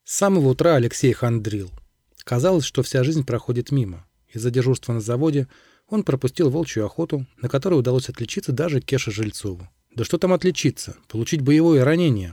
С самого утра Алексей хандрил. Казалось, что вся жизнь проходит мимо. Из-за дежурства на заводе он пропустил волчью охоту, на которой удалось отличиться даже Кеше Жильцову. Да что там отличиться? Получить боевое ранение.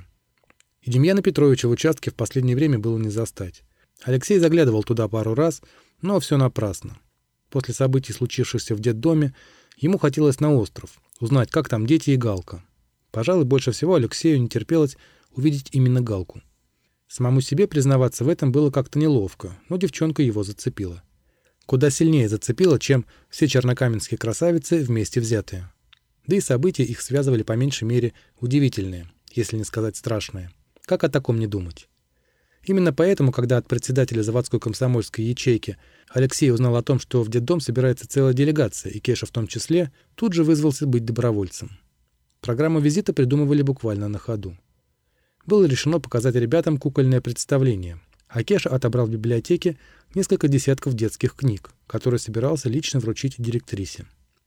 И Демьяна Петровича в участке в последнее время было не застать. Алексей заглядывал туда пару раз, но все напрасно. После событий, случившихся в детдоме, ему хотелось на остров, узнать, как там дети и Галка. Пожалуй, больше всего Алексею не терпелось увидеть именно Галку. Самому себе признаваться в этом было как-то неловко, но девчонка его зацепила. Куда сильнее зацепила, чем все чернокаменские красавицы вместе взятые. Да и события их связывали по меньшей мере удивительные, если не сказать страшные. Как о таком не думать? Именно поэтому, когда от председателя заводской комсомольской ячейки Алексей узнал о том, что в детдом собирается целая делегация, и Кеша в том числе, тут же вызвался быть добровольцем. Программу визита придумывали буквально на ходу. Было решено показать ребятам кукольное представление, а Кеша отобрал в библиотеке несколько десятков детских книг, которые собирался лично вручить директрисе.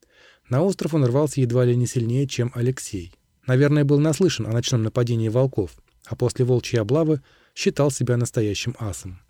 На остров он рвался едва ли не сильнее, чем Алексей. Наверное, был наслышан о ночном нападении волков, а после волчьей облавы считал себя настоящим асом.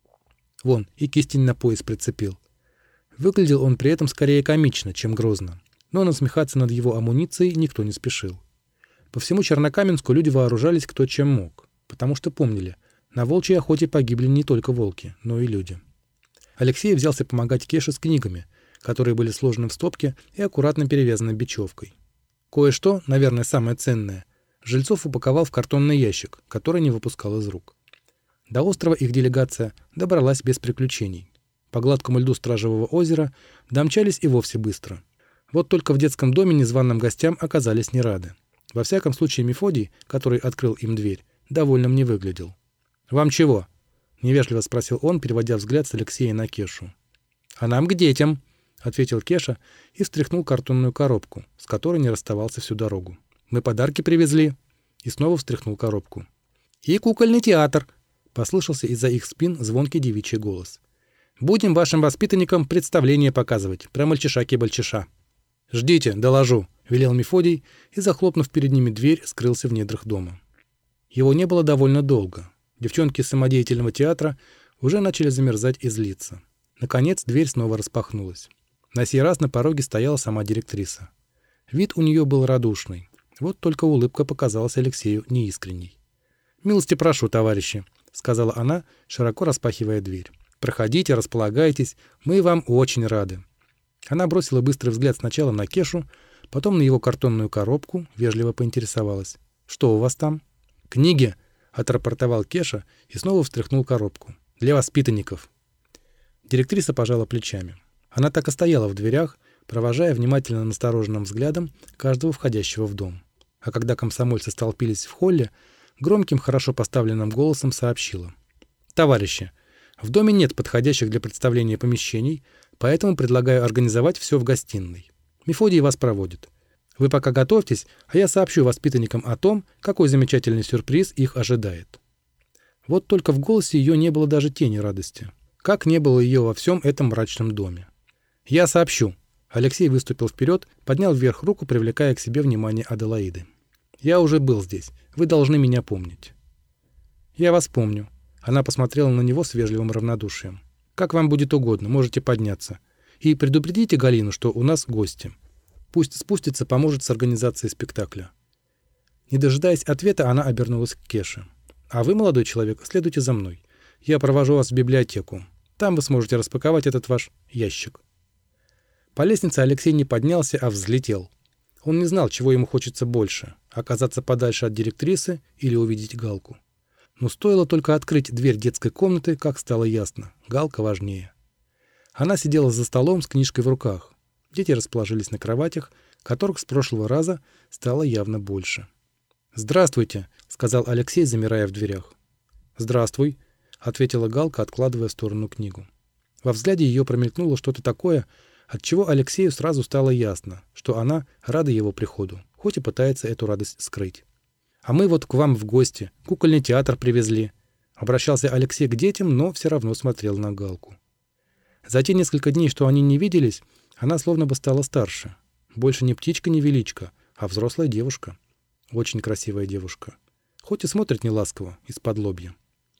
Вон, и кистень на пояс прицепил. Выглядел он при этом скорее комично, чем грозно, но насмехаться над его амуницией никто не спешил. По всему Чернокаменску люди вооружались кто чем мог, потому что помнили, на волчьей охоте погибли не только волки, но и люди. Алексей взялся помогать Кеше с книгами, которые были сложены в стопке и аккуратно перевязаны бечевкой. Кое-что, наверное, самое ценное, Жильцов упаковал в картонный ящик, который не выпускал из рук. До острова их делегация добралась без приключений. По гладкому льду Стражевого озера домчались и вовсе быстро. Вот только в детском доме незваным гостям оказались не рады. Во всяком случае, Мефодий, который открыл им дверь, довольным не выглядел. «Вам чего?» — невежливо спросил он, переводя взгляд с Алексея на Кешу. «А нам к детям», — ответил Кеша и встряхнул картонную коробку, с которой не расставался всю дорогу. «Мы подарки привезли». И снова встряхнул коробку. «И кукольный театр», — послышался из-за их спин звонкий девичий голос. «Будем вашим воспитанникам представление показывать про мальчиша-кибальчиша». «Ждите, доложу», — велел Мефодий и, захлопнув перед ними дверь, скрылся в недрах дома. Его не было довольно долго. Девчонки из самодеятельного театра уже начали замерзать и злиться. Наконец дверь снова распахнулась. На сей раз на пороге стояла сама директриса. Вид у нее был радушный. Вот только улыбка показалась Алексею неискренней. «Милости прошу, товарищи», — сказала она, широко распахивая дверь. «Проходите, располагайтесь, мы вам очень рады». Она бросила быстрый взгляд сначала на Кешу, потом на его картонную коробку, вежливо поинтересовалась. «Что у вас там?» «Книги», — отрапортовал Кеша и снова встряхнул коробку. «Для воспитанников». Директриса пожала плечами. Она так и стояла в дверях, провожая внимательно настороженным взглядом каждого входящего в дом. А когда комсомольцы столпились в холле, громким, хорошо поставленным голосом сообщила. «Товарищи, в доме нет подходящих для представления помещений, поэтому предлагаю организовать все в гостиной. Мефодий вас проводит. Вы пока готовьтесь, а я сообщу воспитанникам о том, какой замечательный сюрприз их ожидает». Вот только в голосе ее не было даже тени радости. Как не было ее во всем этом мрачном доме. «Я сообщу». Алексей выступил вперед, поднял вверх руку, привлекая к себе внимание Аделаиды. «Я уже был здесь. Вы должны меня помнить». «Я вас помню». Она посмотрела на него с вежливым равнодушием. «Как вам будет угодно, можете подняться. И предупредите Галину, что у нас гости. Пусть спустится, поможет с организацией спектакля». Не дожидаясь ответа, она обернулась к Кеше. «А вы, молодой человек, следуйте за мной. Я провожу вас в библиотеку. Там вы сможете распаковать этот ваш ящик». По лестнице Алексей не поднялся, а взлетел. Он не знал, чего ему хочется больше — оказаться подальше от директрисы или увидеть Галку. Но стоило только открыть дверь детской комнаты, как стало ясно — Галка важнее. Она сидела за столом с книжкой в руках. Дети расположились на кроватях, которых с прошлого раза стало явно больше. «Здравствуйте», — сказал Алексей, замирая в дверях. «Здравствуй», — ответила Галка, откладывая в сторону книгу. Во взгляде ее промелькнуло что-то такое, отчего Алексею сразу стало ясно, что она рада его приходу, хоть и пытается эту радость скрыть. «А мы вот к вам в гости, кукольный театр привезли», — обращался Алексей к детям, но все равно смотрел на Галку. За те несколько дней, что они не виделись, она словно бы стала старше. Больше не птичка-невеличка, а взрослая девушка. Очень красивая девушка. Хоть и смотрит неласково, из-под лобья.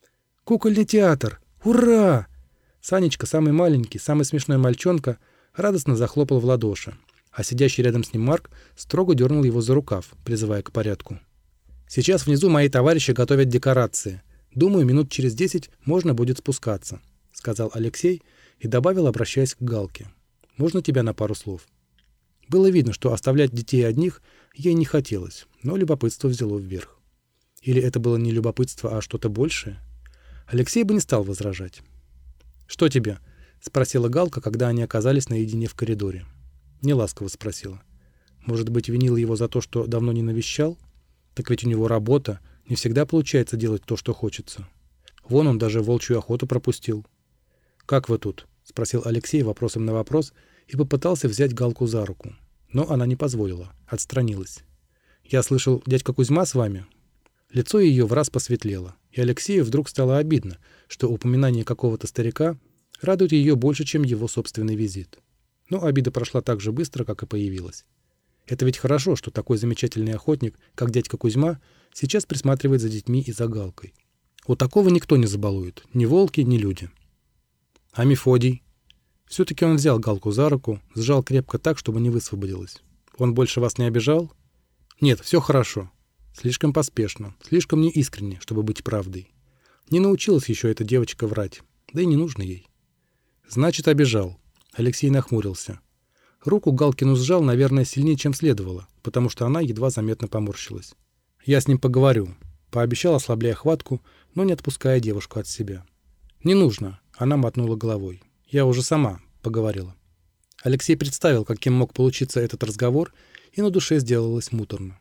Кукольный театр! Ура!» Санечка, самый маленький, самый смешной мальчонка, радостно захлопал в ладоши, а сидящий рядом с ним Марк строго дернул его за рукав, призывая к порядку. «Сейчас внизу мои товарищи готовят декорации. Думаю, минут через 10 можно будет спускаться», — сказал Алексей и добавил, обращаясь к Галке. «Можно тебя на пару слов?» Было видно, что оставлять детей одних ей не хотелось, но любопытство взяло вверх. Или это было не любопытство, а что-то большее? Алексей бы не стал возражать. «Что тебе?» — спросила Галка, когда они оказались наедине в коридоре. Неласково спросила. Может быть, винила его за то, что давно не навещал? Так ведь у него работа, не всегда получается делать то, что хочется. Вон он даже волчью охоту пропустил. «Как вы тут?» — спросил Алексей вопросом на вопрос и попытался взять Галку за руку. Но она не позволила, отстранилась. «Я слышал, дядька Кузьма с вами?» Лицо ее враз посветлело, и Алексею вдруг стало обидно, что упоминание какого-то старика радует ее больше, чем его собственный визит. Но обида прошла так же быстро, как и появилась. Это ведь хорошо, что такой замечательный охотник, как дядька Кузьма, сейчас присматривает за детьми и за Галкой. Вот такого никто не забалует, ни волки, ни люди. А Мефодий? Все-таки он взял Галку за руку, сжал крепко так, чтобы не высвободилась. Он больше вас не обижал? Нет, все хорошо. Слишком поспешно, слишком неискренне, чтобы быть правдой. Не научилась еще эта девочка врать, да и не нужно ей. Значит, обижал. Алексей нахмурился. Руку Галкину сжал, наверное, сильнее, чем следовало, потому что она едва заметно поморщилась. «Я с ним поговорю», — пообещал, ослабляя хватку, но не отпуская девушку от себя. «Не нужно», — она мотнула головой. «Я уже сама поговорила». Алексей представил, каким мог получиться этот разговор, и на душе сделалось муторно.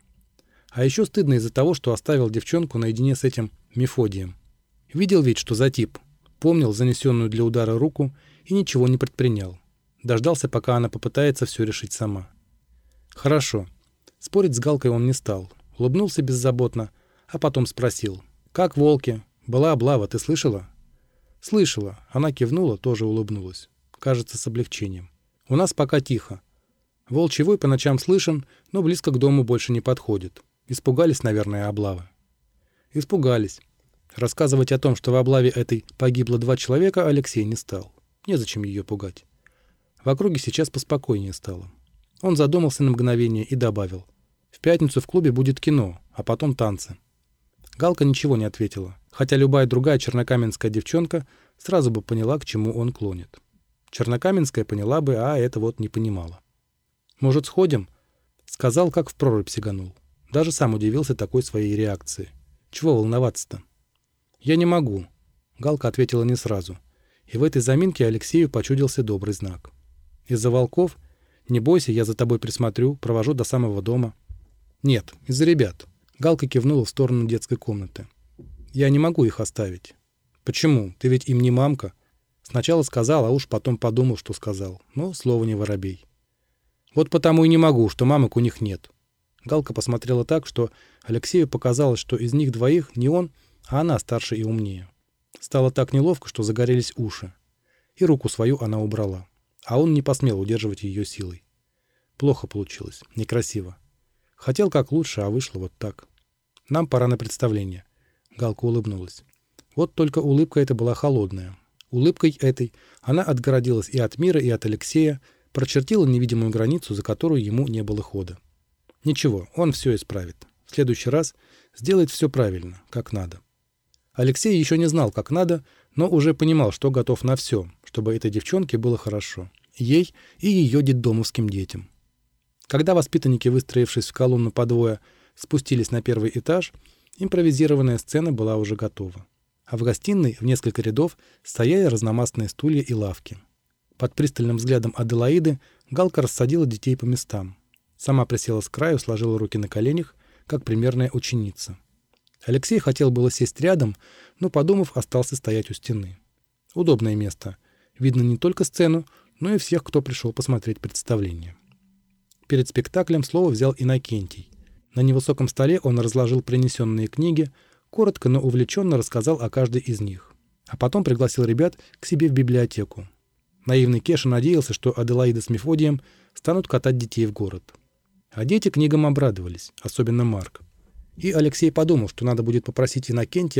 А еще стыдно из-за того, что оставил девчонку наедине с этим Мефодием. Видел ведь, что за тип. Помнил занесенную для удара руку и ничего не предпринял. Дождался, пока она попытается все решить сама. Хорошо. Спорить с Галкой он не стал. Улыбнулся беззаботно, а потом спросил. «Как волки? Была облава, ты слышала?» «Слышала». Она кивнула, тоже улыбнулась. Кажется, с облегчением. «У нас пока тихо. Волчий вой по ночам слышен, но близко к дому больше не подходит. Испугались, наверное, облавы». Испугались. Рассказывать о том, что в облаве этой погибло 2 человека, Алексей не стал. Незачем ее пугать. В округе сейчас поспокойнее стало. Он задумался на мгновение и добавил. «В пятницу в клубе будет кино, а потом танцы». Галка ничего не ответила, хотя любая другая чернокаменская девчонка сразу бы поняла, к чему он клонит. Чернокаменская поняла бы, а это вот не понимала. «Может, сходим?» — сказал, как в прорубь сиганул. Даже сам удивился такой своей реакции. Чего волноваться-то? «Я не могу», — Галка ответила не сразу. И в этой заминке Алексею почудился добрый знак. «Из-за волков? Не бойся, я за тобой присмотрю, провожу до самого дома». «Нет, из-за ребят». Галка кивнула в сторону детской комнаты. «Я не могу их оставить». «Почему? Ты ведь им не мамка». Сначала сказал, а уж потом подумал, что сказал. Но слово не воробей. «Вот потому и не могу, что мамок у них нет». Галка посмотрела так, что Алексею показалось, что из них двоих не он, а она старше и умнее. Стало так неловко, что загорелись уши. И руку свою она убрала. А он не посмел удерживать ее силой. Плохо получилось, некрасиво. Хотел как лучше, а вышло вот так. «Нам пора на представление». Галка улыбнулась. Вот только улыбка эта была холодная. Улыбкой этой она отгородилась и от мира, и от Алексея, прочертила невидимую границу, за которую ему не было хода. Ничего, он все исправит. В следующий раз сделает все правильно, как надо. Алексей еще не знал, как надо, но уже понимал, что готов на все, чтобы этой девчонке было хорошо. Ей и ее детдомовским детям. Когда воспитанники, выстроившись в колонну по двое, спустились на первый этаж, импровизированная сцена была уже готова. А в гостиной в несколько рядов стояли разномастные стулья и лавки. Под пристальным взглядом Аделаиды Галка рассадила детей по местам. Сама присела с краю, сложила руки на коленях, как примерная ученица. Алексей хотел было сесть рядом, но, подумав, остался стоять у стены. Удобное место. Видно не только сцену, но и всех, кто пришел посмотреть представление. Перед спектаклем слово взял Иннокентий. На невысоком столе он разложил принесенные книги, коротко, но увлеченно рассказал о каждой из них. А потом пригласил ребят к себе в библиотеку. Наивный Кеша надеялся, что Аделаида с Мефодием станут катать детей в город. А дети книгам обрадовались, особенно Марк. И Алексей подумал, что надо будет попросить Иннокентия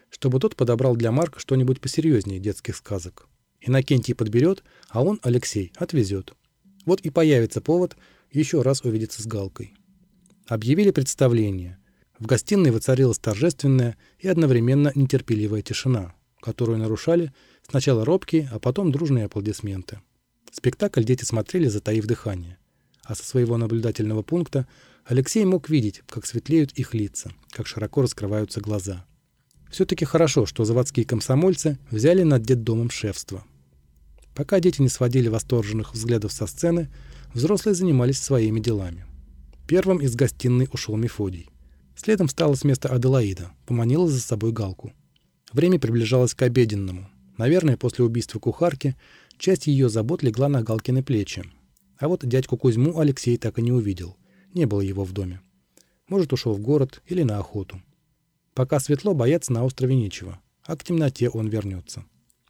чтобы тот подобрал для Марка что-нибудь посерьезнее детских сказок. Иннокентий подберет, а он, Алексей, отвезет. Вот и появится повод еще раз увидеться с Галкой. Объявили представление. В гостиной воцарилась торжественная и одновременно нетерпеливая тишина, которую нарушали сначала робкие, а потом дружные аплодисменты. Спектакль дети смотрели, затаив дыхание. А со своего наблюдательного пункта Алексей мог видеть, как светлеют их лица, как широко раскрываются глаза. Все-таки хорошо, что заводские комсомольцы взяли над детдомом шефство. Пока дети не сводили восторженных взглядов со сцены, взрослые занимались своими делами. Первым из гостиной ушел Мефодий. Следом встала с места Аделаида, поманила за собой Галку. Время приближалось к обеденному. Наверное, после убийства кухарки часть ее забот легла на Галкины плечи. А вот дядьку Кузьму Алексей так и не увидел. Не было его в доме. Может, ушел в город или на охоту. Пока светло, бояться на острове нечего, а к темноте он вернется.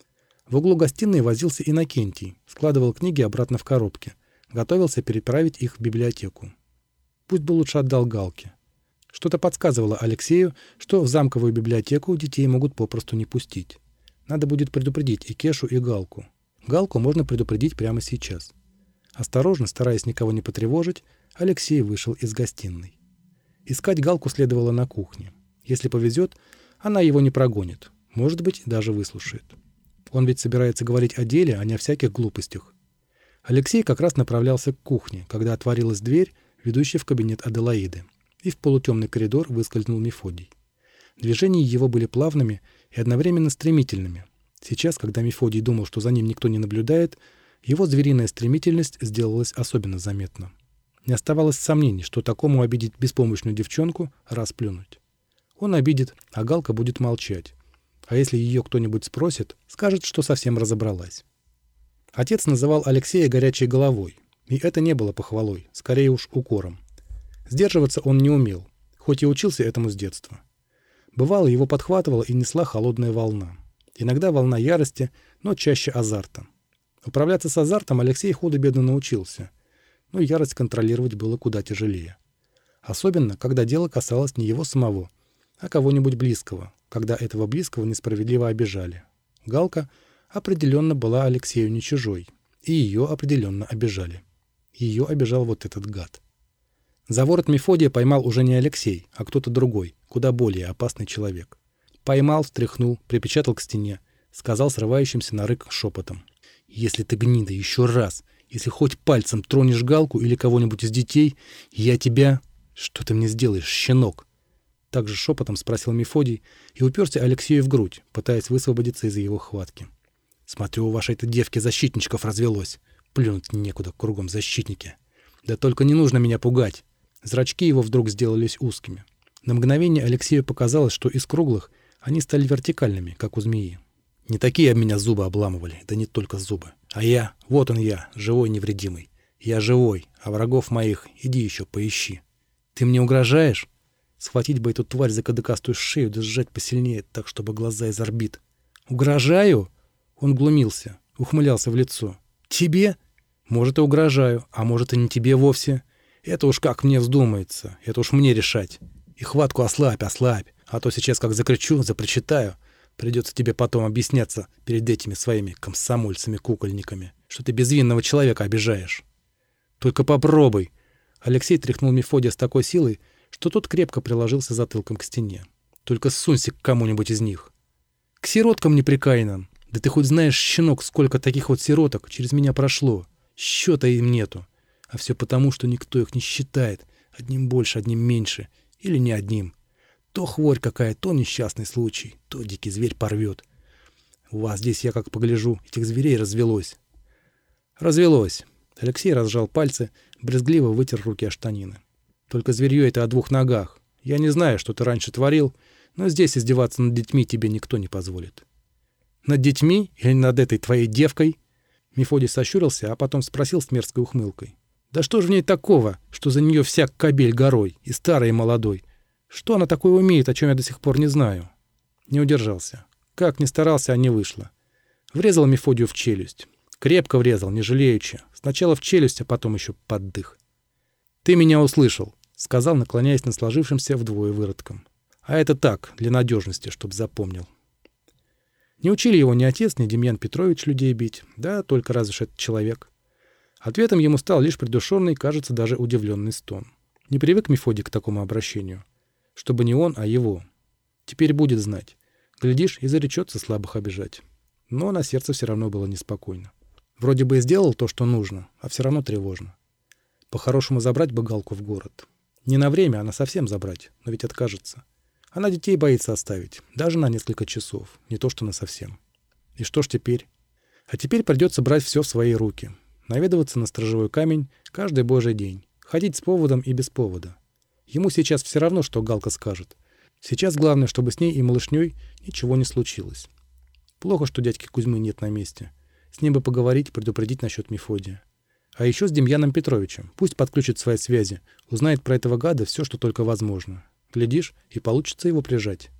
В углу гостиной возился Иннокентий, складывал книги обратно в коробки, готовился переправить их в библиотеку. Пусть бы лучше отдал Галке. Что-то подсказывало Алексею, что в замковую библиотеку детей могут попросту не пустить. Надо будет предупредить и Кешу, и Галку. Галку можно предупредить прямо сейчас. Осторожно, стараясь никого не потревожить, Алексей вышел из гостиной. Искать Галку следовало на кухне. Если повезет, она его не прогонит. Может быть, даже выслушает. Он ведь собирается говорить о деле, а не о всяких глупостях. Алексей как раз направлялся к кухне, когда отворилась дверь, ведущая в кабинет Аделаиды, и в полутемный коридор выскользнул Мефодий. Движения его были плавными и одновременно стремительными. Сейчас, когда Мефодий думал, что за ним никто не наблюдает, его звериная стремительность сделалась особенно заметна. Не оставалось сомнений, что такому обидеть беспомощную девчонку — расплюнуть. Он обидит, а Галка будет молчать. А если ее кто-нибудь спросит, скажет, что совсем разобралась. Отец называл Алексея горячей головой, и это не было похвалой, скорее уж укором. Сдерживаться он не умел, хоть и учился этому с детства. Бывало, его подхватывала и несла холодная волна. Иногда волна ярости, но чаще азарта. Управляться с азартом Алексей худо-бедно научился, но ярость контролировать было куда тяжелее. Особенно, когда дело касалось не его самого, а кого-нибудь близкого, когда этого близкого несправедливо обижали. Галка определенно была Алексею не чужой, и ее определенно обижали. Ее обижал вот этот гад. За ворот Мефодия поймал уже не Алексей, а кто-то другой, куда более опасный человек. Поймал, встряхнул, припечатал к стене, сказал срывающимся на рык шепотом: «Если ты, гнида, еще раз, если хоть пальцем тронешь Галку или кого-нибудь из детей, я тебя... Что ты мне сделаешь, щенок?» Также шепотом спросил Мефодий и уперся Алексею в грудь, пытаясь высвободиться из его хватки. «Смотрю, у вашей-то девки защитничков развелось. Плюнуть некуда, кругом защитники. Да только не нужно меня пугать». Зрачки его вдруг сделались узкими. На мгновение Алексею показалось, что из круглых они стали вертикальными, как у змеи. Не такие об меня зубы обламывали, да не только зубы. А я, вот он я, живой невредимый. Я живой, а врагов моих иди еще поищи. Ты мне угрожаешь? Схватить бы эту тварь за кадыкастую шею да сжать посильнее, так, чтобы глаза из орбит. Угрожаю? Он глумился, ухмылялся в лицо. Тебе? Может, и угрожаю, а может, и не тебе вовсе. Это уж как мне вздумается, это уж мне решать. И хватку ослабь, а то сейчас как закричу, запричитаю. Придется тебе потом объясняться перед этими своими комсомольцами-кукольниками, что ты безвинного человека обижаешь. Только попробуй. Алексей тряхнул Мефодия с такой силой, что тот крепко приложился затылком к стене. Только ссунься к кому-нибудь из них. К сироткам неприкаянным. Да ты хоть знаешь, щенок, сколько таких вот сироток через меня прошло. Счета им нету. А все потому, что никто их не считает. Одним больше, одним меньше. Или не одним. То хворь какая, то несчастный случай, то дикий зверь порвет. У вас здесь, я как погляжу, этих зверей развелось. Развелось. Алексей разжал пальцы, брезгливо вытер руки о штанины. Только зверье это о двух ногах. Я не знаю, что ты раньше творил, но здесь издеваться над детьми тебе никто не позволит. Над детьми или над этой твоей девкой? Мефодий сощурился, а потом спросил с мерзкой ухмылкой. Да что же в ней такого, что за нее всяк кобель горой, и старый, и молодой? Что она такое умеет, о чем я до сих пор не знаю? Не удержался. Как ни старался, а не вышло. Врезал Мефодию в челюсть. Крепко врезал, не жалеючи. Сначала в челюсть, а потом еще под дых. «Ты меня услышал», — сказал, наклоняясь над сложившимся вдвое выродком. А это так, для надежности, чтоб запомнил. Не учили его ни отец, ни Демьян Петрович людей бить, да только разве ж этот человек. Ответом ему стал лишь придушенный, кажется, даже удивленный стон. Не привык Мефодий к такому обращению. Чтобы не он, а его. Теперь будет знать. Глядишь, и заречется слабых обижать. Но на сердце все равно было неспокойно. Вроде бы и сделал то, что нужно, а все равно тревожно. По-хорошему забрать бы Галку в город. Не на время, а на совсем забрать, но ведь откажется. Она детей боится оставить, даже на несколько часов, не то что на совсем. И что ж теперь? А теперь придется брать все в свои руки. Наведываться на сторожевой камень каждый божий день. Ходить с поводом и без повода. Ему сейчас все равно, что Галка скажет. Сейчас главное, чтобы с ней и малышней ничего не случилось. Плохо, что дядьки Кузьмы нет на месте. С ним бы поговорить, предупредить насчет Мефодия. А еще с Демьяном Петровичем. Пусть подключит свои связи, узнает про этого гада все, что только возможно. Глядишь, и получится его прижать.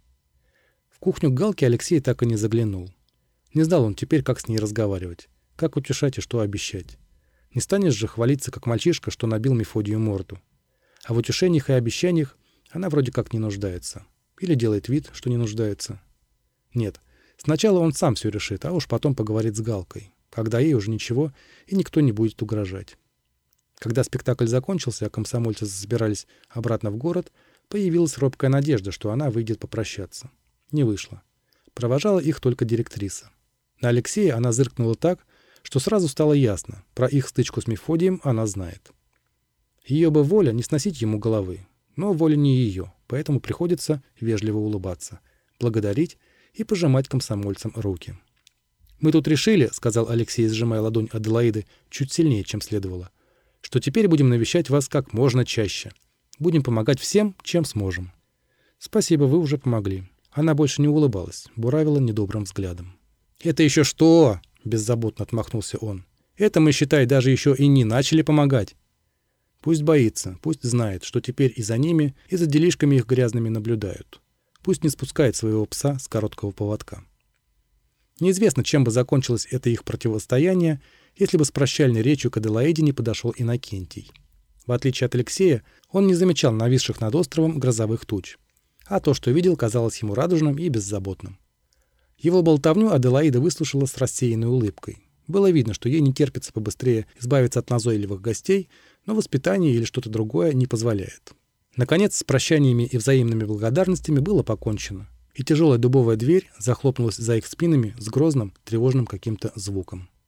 В кухню к Галке Алексей так и не заглянул. Не знал он теперь, как с ней разговаривать. Как утешать и что обещать? Не станешь же хвалиться, как мальчишка, что набил Мефодию морду. А в утешениях и обещаниях она вроде как не нуждается. Или делает вид, что не нуждается. Нет, сначала он сам все решит, а уж потом поговорит с Галкой, когда ей уже ничего и никто не будет угрожать. Когда спектакль закончился, а комсомольцы забирались обратно в город, появилась робкая надежда, что она выйдет попрощаться. Не вышла. Провожала их только директриса. На Алексея она зыркнула так, что сразу стало ясно, про их стычку с Мефодием она знает. Ее бы воля не сносить ему головы, но воля не ее, поэтому приходится вежливо улыбаться, благодарить и пожимать комсомольцам руки. «Мы тут решили, — сказал Алексей, сжимая ладонь Аделаиды чуть сильнее, чем следовало, — что теперь будем навещать вас как можно чаще. Будем помогать всем, чем сможем». «Спасибо, вы уже помогли». Она больше не улыбалась, буравила недобрым взглядом. «Это еще что?» — беззаботно отмахнулся он. «Это мы, считай, даже еще и не начали помогать». Пусть боится, пусть знает, что теперь и за ними, и за делишками их грязными наблюдают. Пусть не спускает своего пса с короткого поводка. Неизвестно, чем бы закончилось это их противостояние, если бы с прощальной речью к Аделаиде не подошел Иннокентий. В отличие от Алексея, он не замечал нависших над островом грозовых туч, а то, что видел, казалось ему радужным и беззаботным. Его болтовню Аделаида выслушала с рассеянной улыбкой. Было видно, что ей не терпится побыстрее избавиться от назойливых гостей, но воспитание или что-то другое не позволяет. Наконец, с прощаниями и взаимными благодарностями было покончено, и тяжелая дубовая дверь захлопнулась за их спинами с грозным, тревожным каким-то звуком.